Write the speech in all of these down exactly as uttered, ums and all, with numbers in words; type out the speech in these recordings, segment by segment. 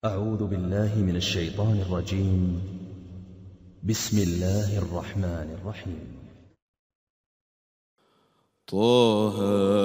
أعوذ بالله من الشيطان الرجيم. بسم الله الرحمن الرحيم. طه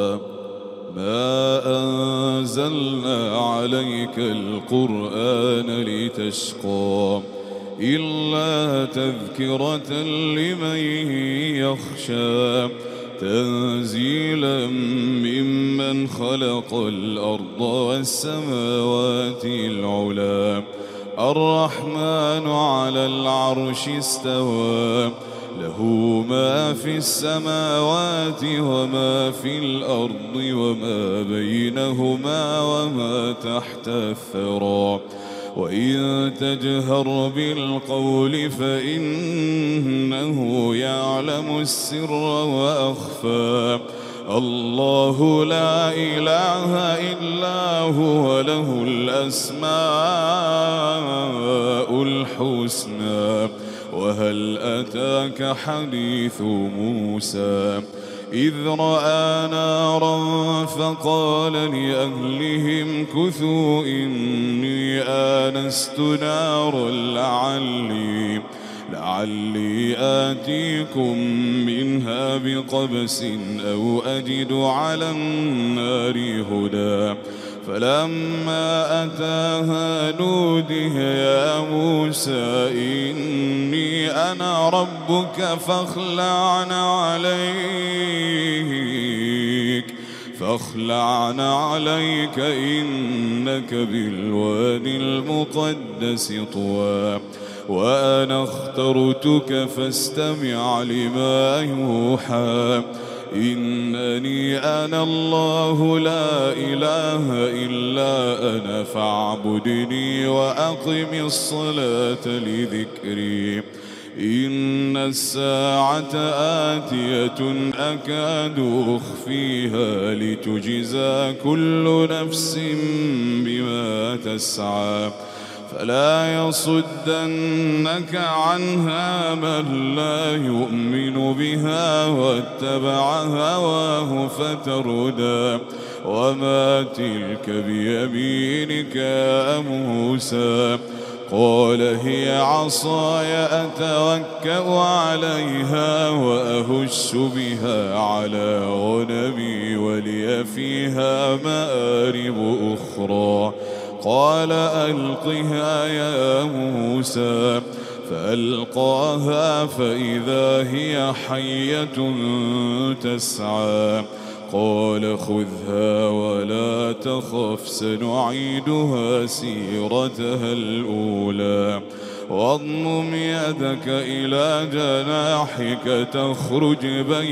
ما أنزلنا عليك القرآن لتشقى إلا تذكرة لمن يخشى تنزيلا ممن خلق الأرض والسماوات العلى الرحمن على العرش استوى له ما في السماوات وما في الأرض وما بينهما وما تحت الثرى وإن تجهر بالقول فإنه يعلم السر وأخفى الله لا إله إلا هو له الأسماء الحسنى وهل أتاك حديث موسى إذ رأى نارا فقال لأهلهم كثوا إني آنست نارا لعلي لعلي آتيكم منها بقبس أو أجد على النار هدى فلما أتاها نودي يا موسى إني أنا ربك فاخلع عليك فاخلع عليك إنك بالوادي المقدس طوى وأنا اخترتك فاستمع لما يوحى إنني أنا الله لا إله إلا أنا فاعبدني وأقم الصلاة لذكري إن الساعة آتية أكاد أخفيها لتجزى كل نفس بما تسعى فلا يصدنك عنها من لا يؤمن بها واتبع هواه فتردى وما تلك بيمينك يا موسى قال هي عصاي أتوكأ عليها وأهش بها على غنمي ولي فيها مآرب أخرى قال ألقها يا موسى فألقاها فإذا هي حية تسعى قال خذها ولا تخف سنعيدها سيرتها الأولى واضمم يدك إلى جناحك تخرج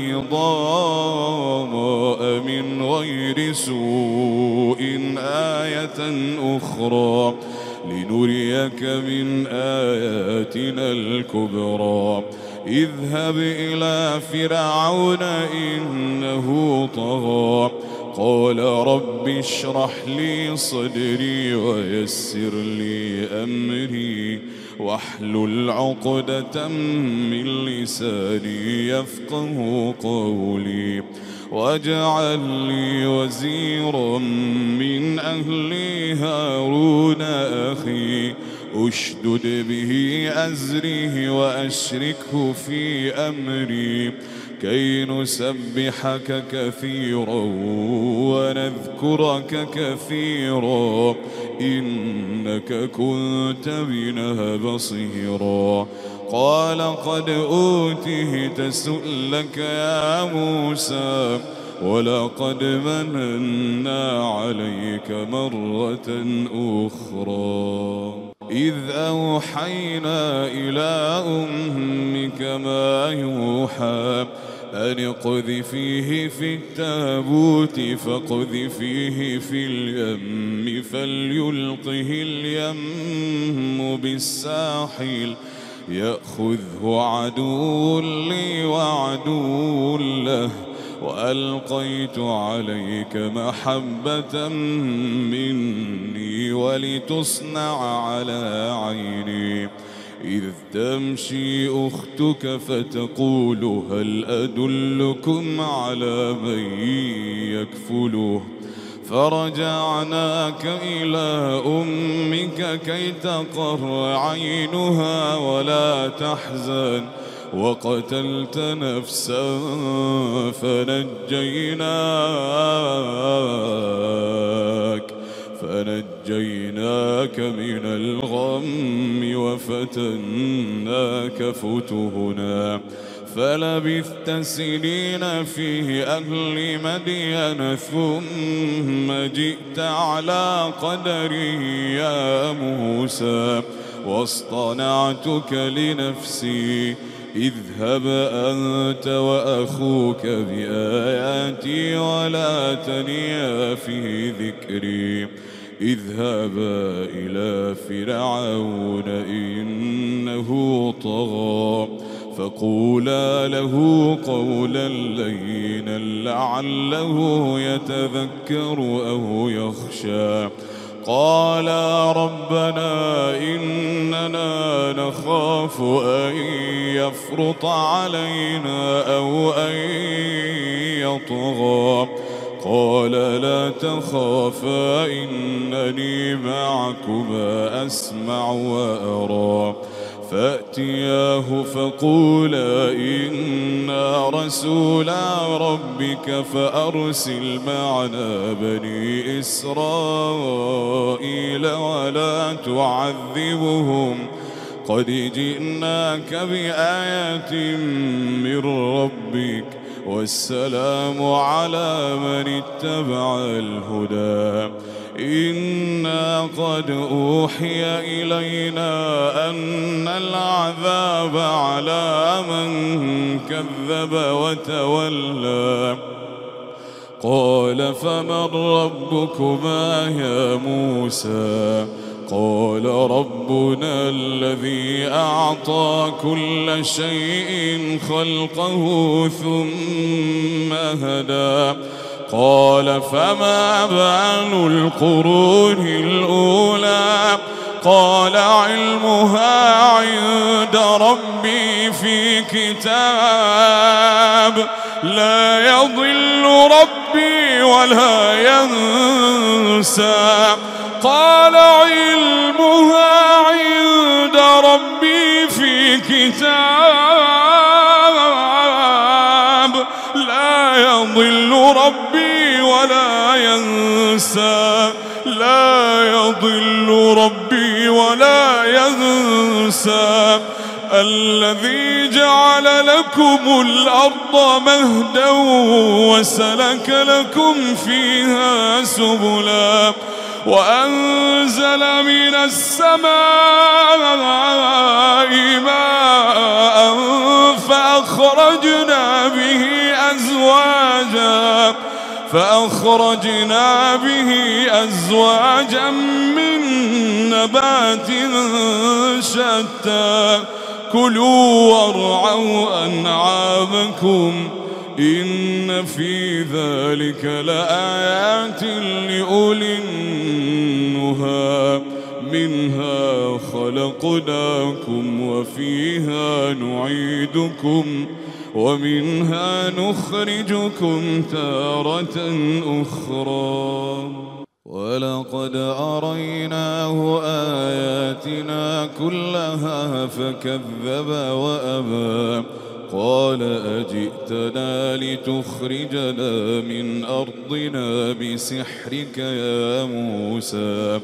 بيضاء من غير سوء آية أخرى لنريك من آياتنا الكبرى اذهب إلى فرعون إنه طغى قال رب اشرح لي صدري ويسر لي أمري واحلل عقدة من لساني يفقه قولي واجعل لي وزيرا من أهلي هارون أخي أشدد به أزري وأشركه في أمري كي نسبحك كثيرا ونذكرك كثيرا إنك كنت بنا بصيرا قال قد أوتيت سؤلك يا موسى ولقد مننا عليك مرة أخرى إذ أوحينا إلى أمك ما يوحى أن اقذفيه في التابوت فاقذفيه في اليم فليلقه اليم بالساحل يأخذه عدو لي وعدو له وألقيت عليك محبة مني ولتصنع على عيني إذ تمشي أختك فتقول هل أدلكم على من يكفله فرجعناك إلى أمك كي تقر عينها ولا تحزن وقتلت نفسا فنجيناك فنجيناك من الغم وفتناك فتونا فلبثت سنين في أهل مدين ثم جئت على قدري يا موسى واصطنعتك لنفسي اذهب أنت وأخوك بآياتي ولا تنيا في ذكري اذهبا إلى فرعون إنه طغى فقولا له قولا لينا لعله يتذكر أو يخشى قالا ربنا إننا نخاف أن يفرط علينا أو أن يطغى قال لا تخافا إنني معكما أسمع وأرى فأتياه فقولا إنا رسولا ربك فأرسل معنا بني إسرائيل ولا تعذبهم قد جئناك بآية من ربك والسلام على من اتبع الهدى إنا قد أوحي إلينا أن العذاب على من كذب وتولى قال فمن ربكما يا موسى قال ربنا الذي أعطى كل شيء خلقه ثم هدى قال فما بال القرون الأولى قال علمها عند ربي في كتاب لا يضل ربي ولا ينسى قال علمها عند ربي في كتاب لا يضل ربي ولا ينسى لا يضل ربي ولا ينسى الذي جعل لكم الأرض مهدا وسلك لكم فيها سبلا وأنزل من السماء ماء فأخرجنا به أزواجا فأخرجنا به أزواجا من نبات شتى كلوا وارعوا أنعامكم إن في ذلك لآيات لأولي النهى منها خلقناكم وفيها نعيدكم ومنها نخرجكم تارة أخرى ولقد أريناه آياتنا كلها فكذب وأبى قال أجئتنا لتخرجنا من أرضنا بسحرك يا موسى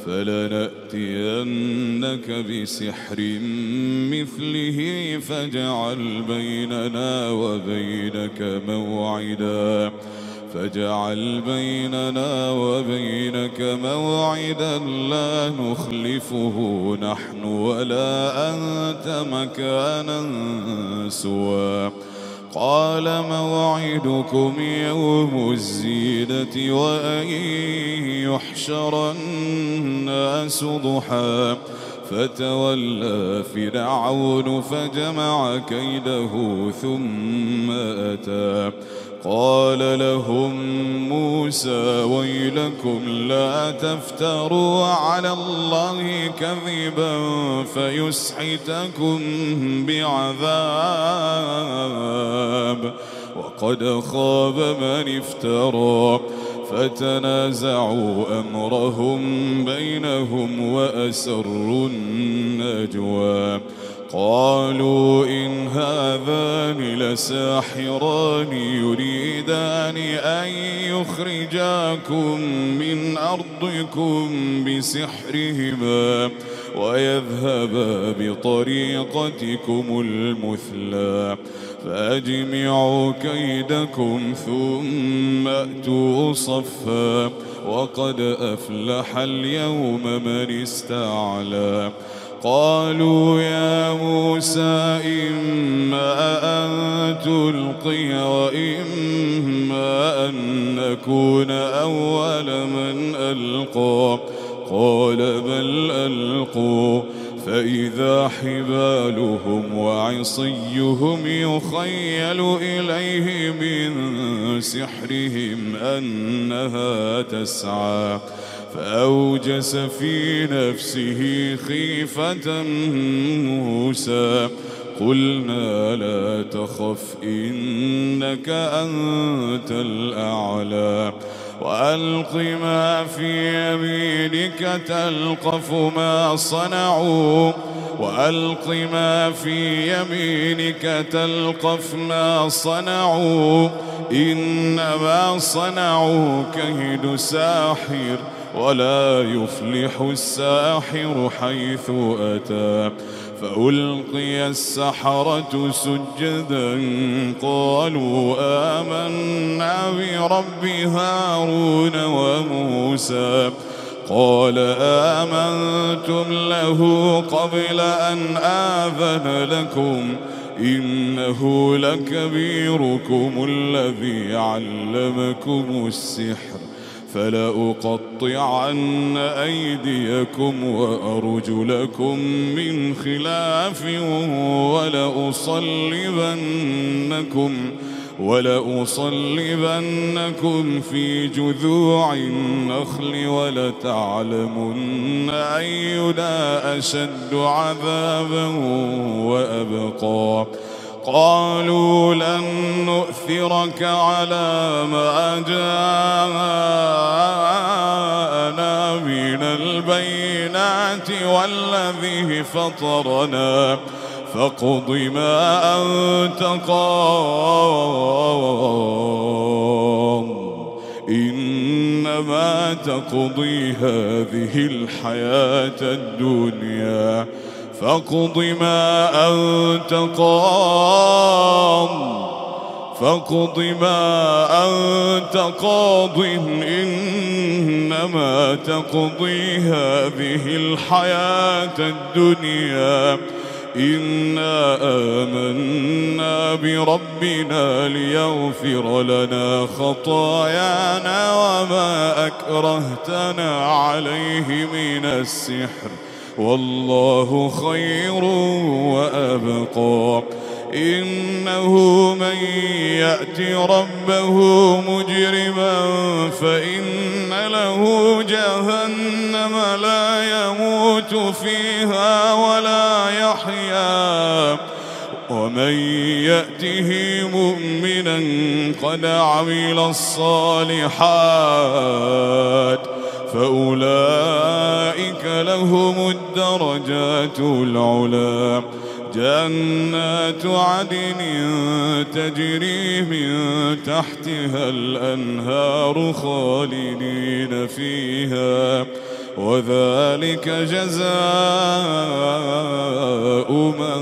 فلنأتينك بسحر مثله فاجعل بيننا وبينك موعدا فاجعل بيننا وبينك موعدا لا نخلفه نحن ولا أنت مكانا سوى قال موعدكم يوم الزينة وأن يحشر الناس ضحى فتولى فرعون فجمع كيده ثم أتى قال لهم موسى ويلكم لا تفتروا على الله كذبا فيسحتكم بعذاب وقد خاب من افترى فتنازعوا أمرهم بينهم وأسروا النجوى قالوا إن هذان لساحران يريدان أن يخرجاكم من أرضكم بسحرهما ويذهبا بطريقتكم المثلى فأجمعوا كيدكم ثم أتوا صفا وقد أفلح اليوم من استعلى قالوا يا موسى إما أن تلقي وإما أن نكون أول من ألقى قال بل ألقوا فإذا حبالهم وعصيهم يخيل إليه من سحرهم أنها تسعى فأوجس في نفسه خيفة موسى قلنا لا تخف إنك أنت الأعلى وألق ما في يمينك تلقف ما صنعوا وألق ما في يمينك تلقف ما صنعوا إنما صنعوا كيد ساحر ولا يفلح الساحر حيث أتى فألقي السحرة سجدا قالوا آمنا برب هارون وموسى قال آمنتم له قبل أن آذن لكم إنه لكبيركم الذي علمكم السحر فلأقطعن أيديكم وأرجلكم من خلاف ولأصلبنكم ولأصلبنكم في جذوع النخل ولتعلمن أينا أشد عذابا وأبقى قالوا لن نؤثرك على ما جاءنا من البينات والذي فطرنا فاقض ما أنت قاض إنما تقضي هذه الحياة الدنيا فاقض ما أنت قاض فاقض ما أنت قاض إنما تقضي هذه الحياة الدنيا إنا آمنا بربنا ليغفر لنا خطايانا وما أكرهتنا عليه من السحر والله خير وأبقى إنه من يأت ربه مجرما فإن له جهنم لا يموت فيها ولا يحيا ومن يأته مؤمنا قد عمل الصالحات فأولئك لهم الدرجات العلى جنات عدن تجري من تحتها الأنهار خالدين فيها وذلك جزاء من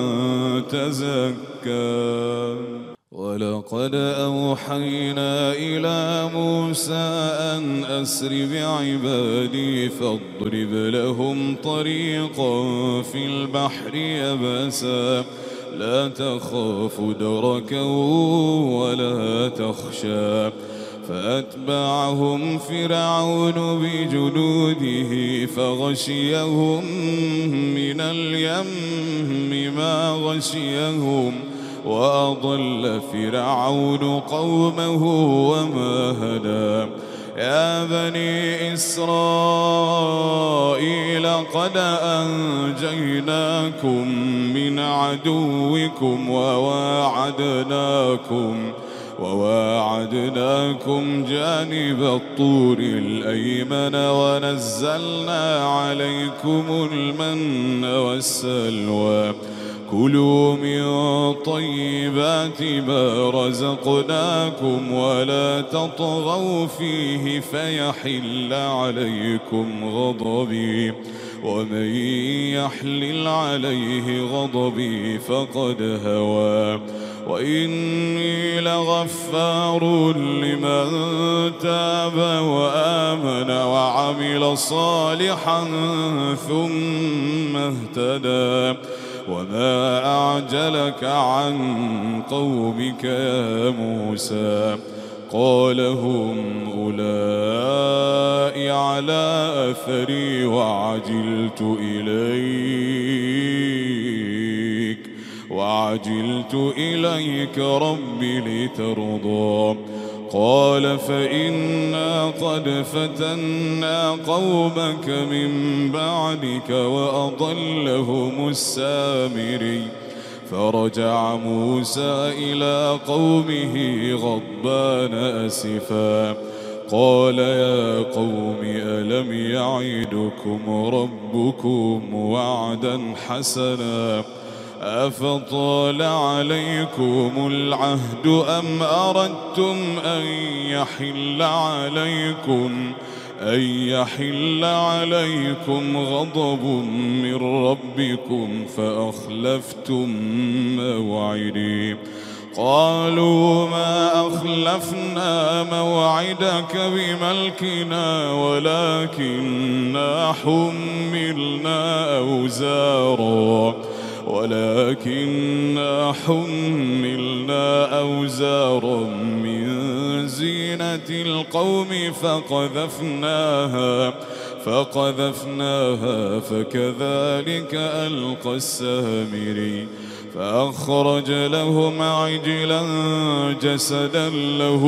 تزكى ولقد أوحينا إلى موسى أن أسر بعبادي فاضرب لهم طريقا في البحر يبسا لا تخاف دركا ولا تخشى فأتبعهم فرعون بجنوده فغشيهم من اليم ما غشيهم وأضل فرعون قومه وما هدى يا بني إسرائيل قد أنجيناكم من عدوكم وواعدناكم وواعدناكم جانب الطور الأيمن ونزلنا عليكم المن والسلوى كلوا من طيبات ما رزقناكم ولا تطغوا فيه فيحل عليكم غضبي ومن يحلل عليه غضبي فقد هوى وإني لغفار لمن تاب وآمن وعمل صالحا ثم اهتدى وما أعجلك عن قومك يا موسى قال هم أولئك على أثري وعجلت إليك وعجلت إليك رب لترضى قال فإنا قد فتنا قومك من بعدك وأضلهم السامري فرجع موسى إلى قومه غضبان أسفا قال يا قوم ألم يعدكم ربكم وعدا حسنا أفطال عليكم العهد أم أردتم أن يحل عليكم أن يحل عليكم غضب من ربكم فأخلفتم موعدي قالوا ما أخلفنا موعدك بملكنا ولكننا حملنا أوزارا ولكننا حملنا أوزارا من زينة القوم فقذفناها فقذفناها فكذلك ألقى السامري فأخرج لهم عجلا جسدا له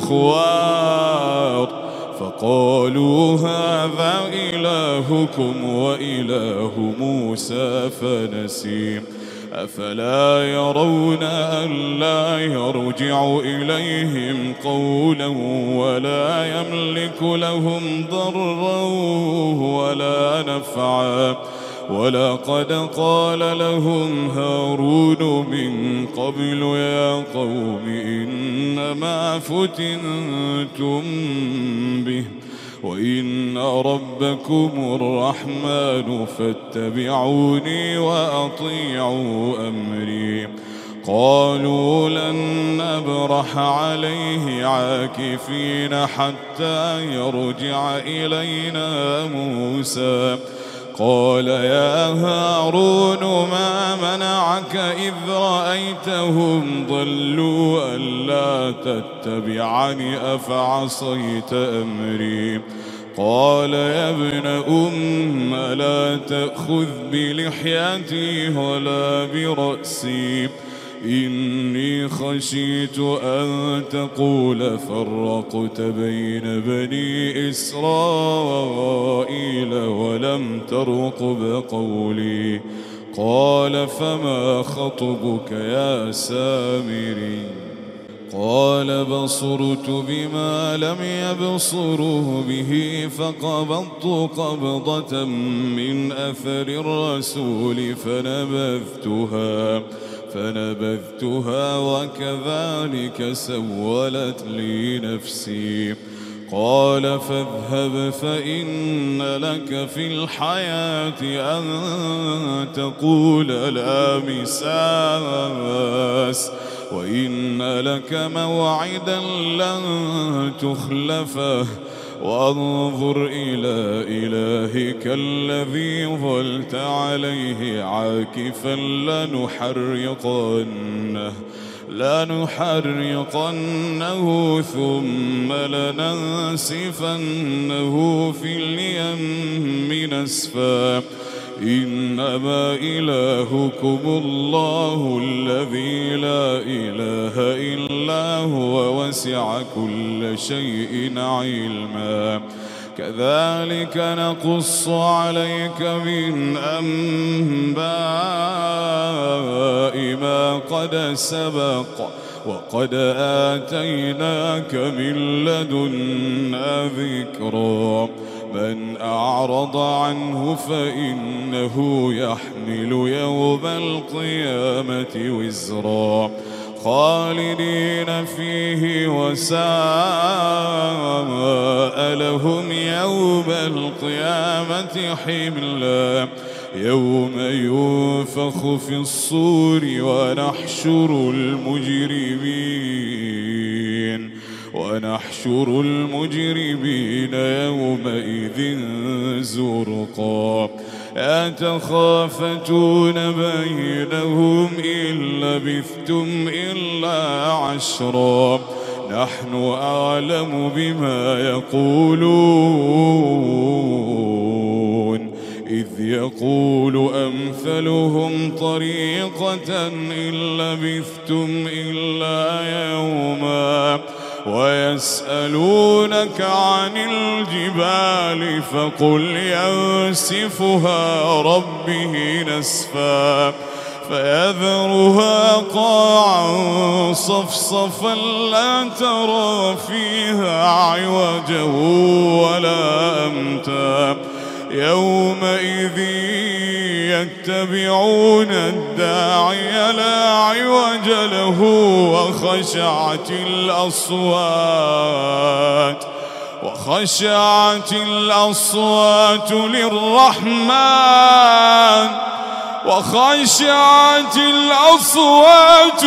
خوار فقالوا هذا إلهكم وإله موسى فنسي أفلا يرون ألا يرجع إليهم قولا ولا يملك لهم ضرا ولا نفعا ولقد قال لهم هارون من قبل يا قوم إنما فتنتم به وإن ربكم الرحمن فاتبعوني وأطيعوا أمري قالوا لن نبرح عليه عاكفين حتى يرجع إلينا موسى قال يا هارون ما منعك إذ رأيتهم ضلوا ألا تتبعني أفعصيت أمري قال يا ابن أم لا تأخذ بلحيتي ولا برأسي إني خشيت أن تقول فرقت بين بني إسرائيل ولم ترقب قولي قال فما خطبك يا سامري قال بصرت بما لم يبصروا به فقبضت قبضة من أثر الرسول فنبذتها فنبذتها وكذلك سولت لي نفسي قال فاذهب فإن لك في الحياة أن تقول لا مساس وإن لك موعدا لن تخلفه وانظر إلى إلهك الذي ظلت عليه عاكفا لنحرقنه لنحرقنه ثم لننسفنه في اليم نسفا إنما إلهكم الله الذي لا إله إلا هو وسع كل شيء علما كذلك نقص عليك من أنباء ما قد سبق وقد آتيناك من لدنا ذكرا من أعرض عنه فإنه يحمل يوم القيامة وزرا خالدين فيه وساء لهم يوم القيامة حملا يوم ينفخ في الصور ونحشر المجرمين ونحشر المجرمين يومئذ زرقا أتخافتون بينهم إن لبثتم إلا عشرا نحن أعلم بما يقولون إذ يقول أمثلهم طريقة إن لبثتم إلا يوما ويسألونك عن الجبال فقل ينسفها ربي نسفا فيذرها قاعا صفصفا لا ترى فيها عوجا ولا أمتا يومئذ يتبعون الداعي لا عوج له وخشعت الأصوات وخشعت الأصوات للرحمن وخشعت الأصوات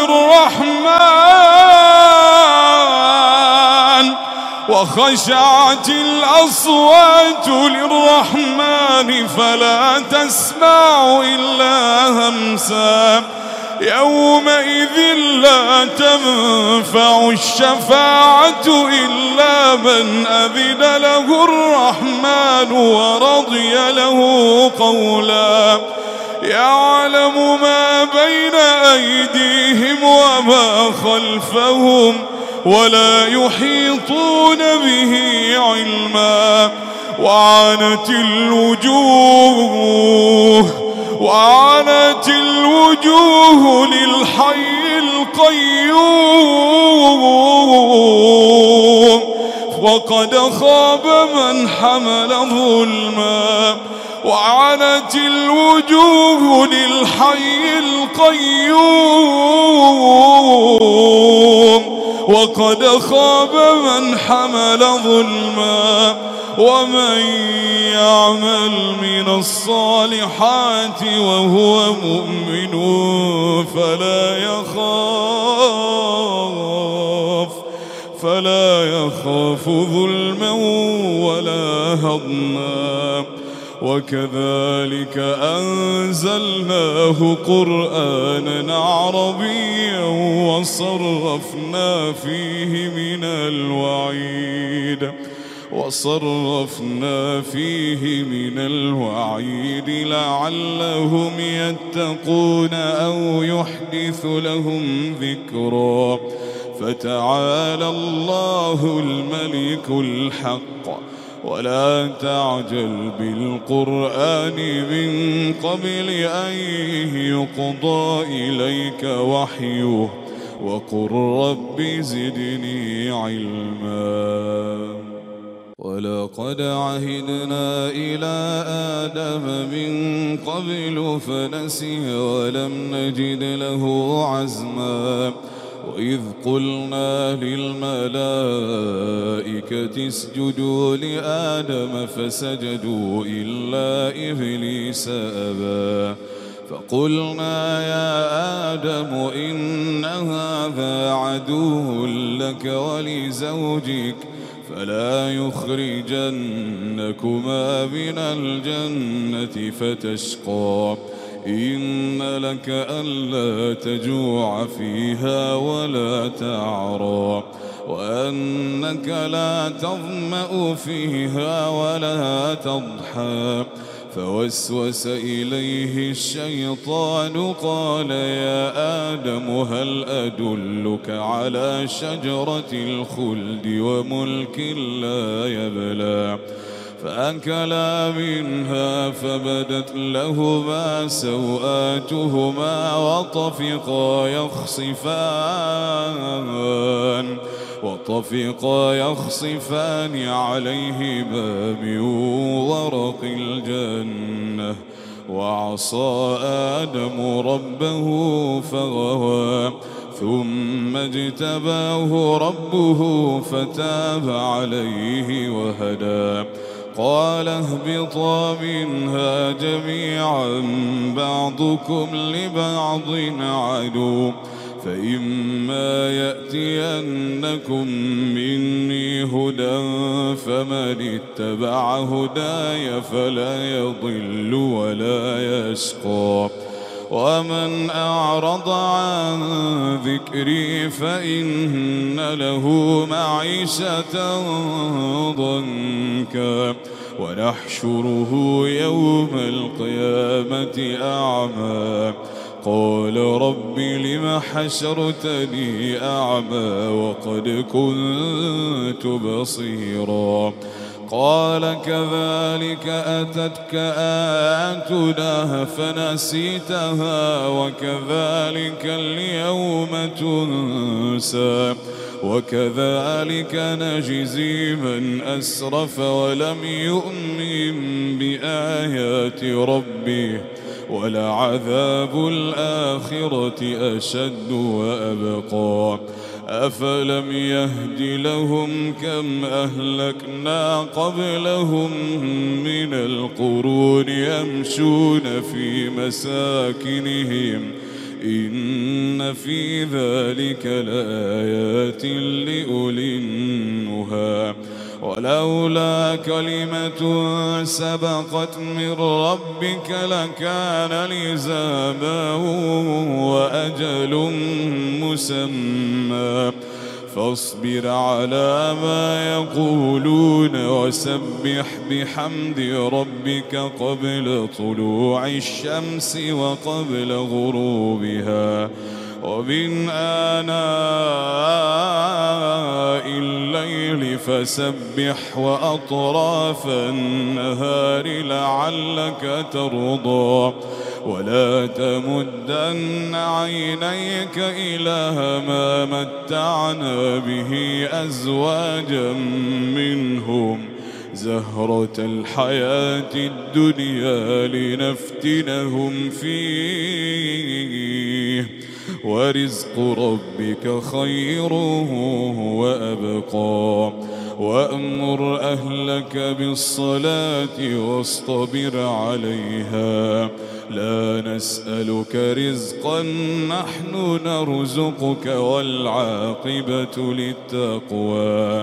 للرحمن وخشعت الأصوات للرحمن فلا تسمع إلا همسا يومئذ لا تنفع الشفاعة إلا من أذن له الرحمن ورضي له قولا يعلم ما بين أيديهم وما خلفهم ولا يحيطون به علما وعنت الوجوه وعنت الوجوه للحي القيوم وقد خاب من حمل ظلما وعنت الوجوه للحي القيوم وقد خاب من حمل ظلما ومن يعمل من الصالحات وهو مؤمن فلا يخاف فلا يخاف ظلما ولا هضما وكذلك أنزلناه قرآنا عربيا وصرفنا فيه من الوعيد وصرفنا فيه من الوعيد لعلهم يتقون أو يحدث لهم ذكرا فتعالى الله الملك الحق ولا تعجل بالقرآن من قبل أن يقضى إليك وحيه وقل رب زدني علما ولقد عهدنا إلى آدم من قبل فنسي ولم نجد له عزما وإذ قلنا للملائكة اسجدوا لآدم فسجدوا إلا إبليس أبى فقلنا يا آدم إن هذا عدو لك ولزوجك فلا يخرجنكما من الجنة فتشقى إن لك ألا تجوع فيها ولا تعرى وأنك لا تظمأ فيها ولا تضحى فوسوس إليه الشيطان قال يا آدم هل أدلك على شجرة الخلد وملك لا يبلى فأكلا منها فبدت لهما سوآتهما وطفقا يخصفان وطفقا يخصفان عليهما من ورق الجنة وعصى آدم ربه فغوى ثم اجتباه ربه فتاب عليه وهدى قال اهبطا منها جميعا بعضكم لبعض عدو فإما يأتينكم مني هدى فمن اتبع هداي فلا يضل ولا يشقى ومن أعرض عن ذكري فإن له معيشة ضنكا ونحشره يوم القيامة أعمى قال رب لم حشرتني أعمى وقد كنت بصيرا قال كذلك أتتك آياتنا فنسيتها وكذلك اليوم تنسى وكذلك نجزي من أسرف ولم يؤمن بآيات ربه ولعذاب الآخرة أشد وأبقى أفلم يهد لهم كم أهلكنا قبلهم من القرون يمشون في مساكنهم إن في ذلك لآيات لأولي النهى ولولا كلمة سبقت من ربك لكان لزاما وأجل مسمى فاصبر على ما يقولون وسبح بحمد ربك قبل طلوع الشمس وقبل غروبها ومن آناء الليل فسبح وأطراف النهار لعلك ترضى ولا تمدن عينيك إلى ما متعنا به أزواجا منهم زهرة الحياة الدنيا لنفتنهم فيه ورزق ربك خير وأبقى وأمر أهلك بالصلاة واصطبر عليها لا نسألك رزقا نحن نرزقك والعاقبة للتقوى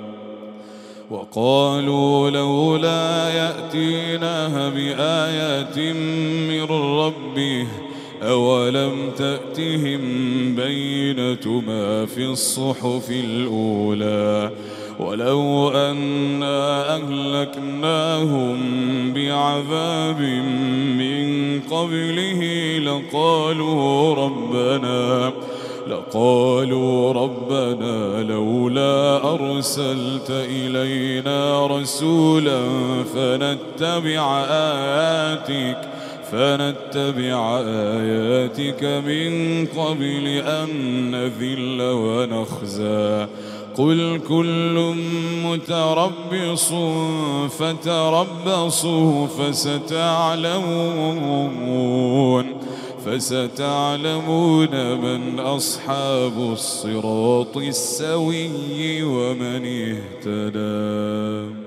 وقالوا لولا يأتينا بآية من ربه أولم تأتهم بينة ما في الصحف الأولى ولو أنا أهلكناهم بعذاب من قبله لقالوا ربنا لقالوا ربنا لولا أرسلت إلينا رسولا فنتبع آياتك فنتبع آياتك من قبل أن نذل ونخزى قل كل متربص فتربصوا فستعلمون فستعلمون من أصحاب الصراط السوي ومن اهتدى.